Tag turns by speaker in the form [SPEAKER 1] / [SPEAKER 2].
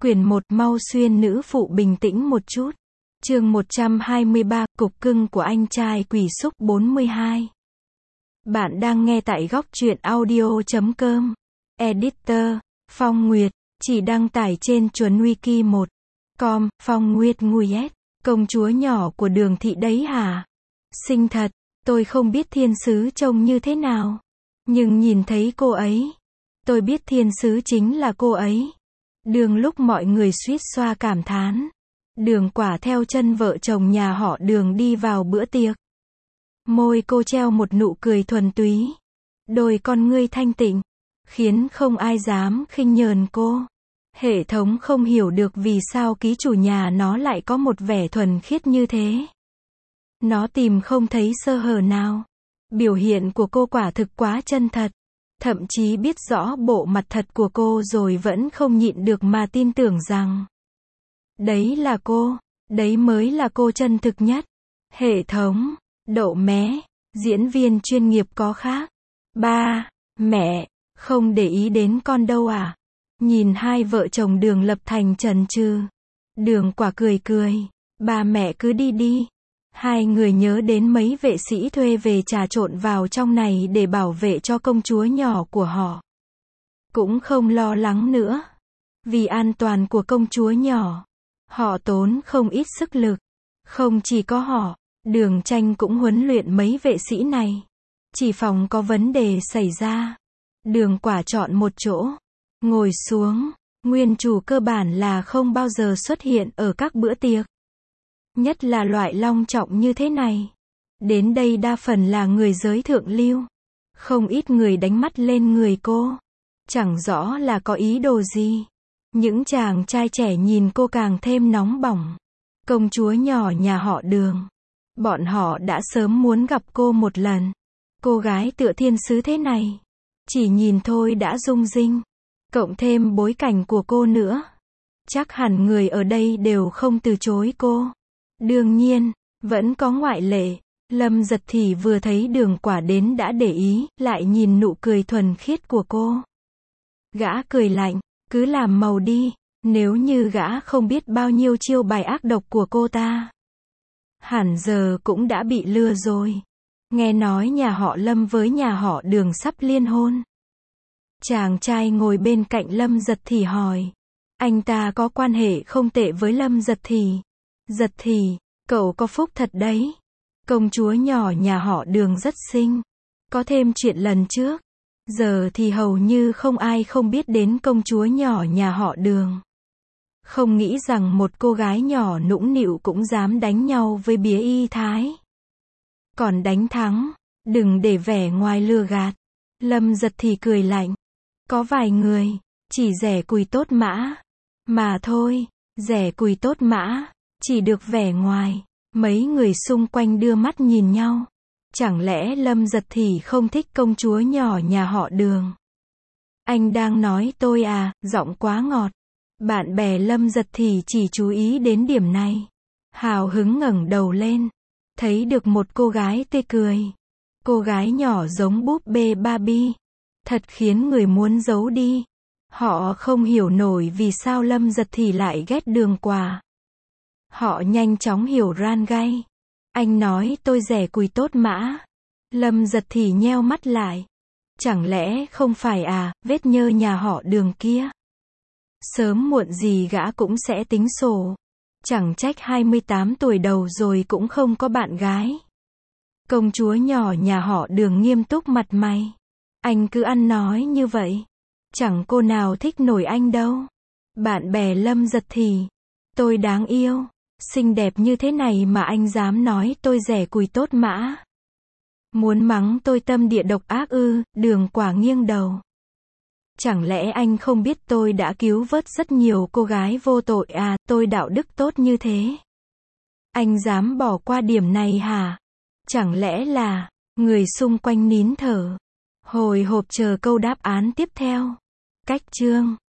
[SPEAKER 1] Quyển 1 Mau xuyên nữ phụ bình tĩnh một chút. Chương 123, cục cưng của anh trai quỷ xúc 42. Bạn đang nghe tại góc truyện audio.com. Editor, Phong Nguyệt, chỉ đăng tải trên chuẩn wiki 1.com, Phong Nguyệt Nguyệt, công chúa nhỏ của Đường Thị đấy hả? Xinh thật, tôi không biết thiên sứ trông như thế nào. Nhưng nhìn thấy cô ấy, tôi biết thiên sứ chính là cô ấy. Đường lúc mọi người suýt xoa cảm thán. Đường quả theo chân vợ chồng nhà họ Đường đi vào bữa tiệc. Môi cô treo một nụ cười thuần túy. Đôi con ngươi thanh tịnh, khiến không ai dám khinh nhờn cô. Hệ thống không hiểu được vì sao ký chủ nhà nó lại có một vẻ thuần khiết như thế. Nó tìm không thấy sơ hở nào. Biểu hiện của cô quả thực quá chân thật. Thậm chí biết rõ bộ mặt thật của cô rồi vẫn không nhịn được mà tin tưởng rằng đấy là cô, đấy mới là cô chân thực nhất. Hệ thống, đậu mé, diễn viên chuyên nghiệp có khác. Ba, mẹ, không để ý đến con đâu à? Nhìn hai vợ chồng Đường Lập Thành chần chừ. Đường quả cười cười, ba mẹ cứ đi đi. Hai người nhớ đến mấy vệ sĩ thuê về trà trộn vào trong này để bảo vệ cho công chúa nhỏ của họ. Cũng không lo lắng nữa. Vì an toàn của công chúa nhỏ, họ tốn không ít sức lực. Không chỉ có họ, Đường Tranh cũng huấn luyện mấy vệ sĩ này. Chỉ phòng có vấn đề xảy ra. Đường quả chọn một chỗ, ngồi xuống. Nguyên chủ cơ bản là không bao giờ xuất hiện ở các bữa tiệc. Nhất là loại long trọng như thế này. Đến đây đa phần là người giới thượng lưu. Không ít người đánh mắt lên người cô. Chẳng rõ là có ý đồ gì. Những chàng trai trẻ nhìn cô càng thêm nóng bỏng. Công chúa nhỏ nhà họ Đường. Bọn họ đã sớm muốn gặp cô một lần. Cô gái tựa thiên sứ thế này. Chỉ nhìn thôi đã rung rinh. Cộng thêm bối cảnh của cô nữa. Chắc hẳn người ở đây đều không từ chối cô. Đương nhiên, vẫn có ngoại lệ. Lâm Giật thì vừa thấy Đường quả đến đã để ý, lại nhìn nụ cười thuần khiết của cô. Gã cười lạnh, cứ làm màu đi, nếu như gã không biết bao nhiêu chiêu bài ác độc của cô ta. Hẳn giờ cũng đã bị lừa rồi. Nghe nói nhà họ Lâm với nhà họ Đường sắp liên hôn. Chàng trai ngồi bên cạnh Lâm Giật thì hỏi. Anh ta có quan hệ không tệ với Lâm Giật thì. Giật thì, cậu có phúc thật đấy. Công chúa nhỏ nhà họ Đường rất xinh. Có thêm chuyện lần trước. Giờ thì hầu như không ai không biết đến công chúa nhỏ nhà họ Đường. Không nghĩ rằng một cô gái nhỏ nũng nịu cũng dám đánh nhau với bía y thái. Còn đánh thắng, đừng để vẻ ngoài lừa gạt. Lâm Giật thì cười lạnh. Có vài người, chỉ rẻ cùi tốt mã. Mà thôi, rẻ cùi tốt mã. Chỉ được vẻ ngoài. Mấy người xung quanh đưa mắt nhìn nhau. Chẳng lẽ Lâm Giật thì không thích công chúa nhỏ nhà họ Đường? Anh đang nói tôi à, giọng quá ngọt. Bạn bè Lâm Giật thì chỉ chú ý đến điểm này. Hào hứng ngẩng đầu lên. Thấy được một cô gái tươi cười. Cô gái nhỏ giống búp bê Barbie. Thật khiến người muốn giấu đi. Họ không hiểu nổi vì sao Lâm Giật thì lại ghét Đường quả. Họ nhanh chóng hiểu ran gay. Anh nói tôi rẻ cùi tốt mã. Lâm Giật thì nheo mắt lại. Chẳng lẽ không phải à, vết nhơ nhà họ Đường kia. Sớm muộn gì gã cũng sẽ tính sổ. Chẳng trách 28 tuổi đầu rồi cũng không có bạn gái. Công chúa nhỏ nhà họ Đường nghiêm túc mặt mày. Anh cứ ăn nói như vậy. Chẳng cô nào thích nổi anh đâu. Bạn bè Lâm Giật thì. Tôi đáng yêu. Xinh đẹp như thế này mà anh dám nói tôi rẻ cùi tốt mã. Muốn mắng tôi tâm địa độc ác ư? Đường quả nghiêng đầu. Chẳng lẽ anh không biết tôi đã cứu vớt rất nhiều cô gái vô tội à, tôi đạo đức tốt như thế. Anh dám bỏ qua điểm này hả? Chẳng lẽ là, người xung quanh nín thở. Hồi hộp chờ câu đáp án tiếp theo. Cách chương.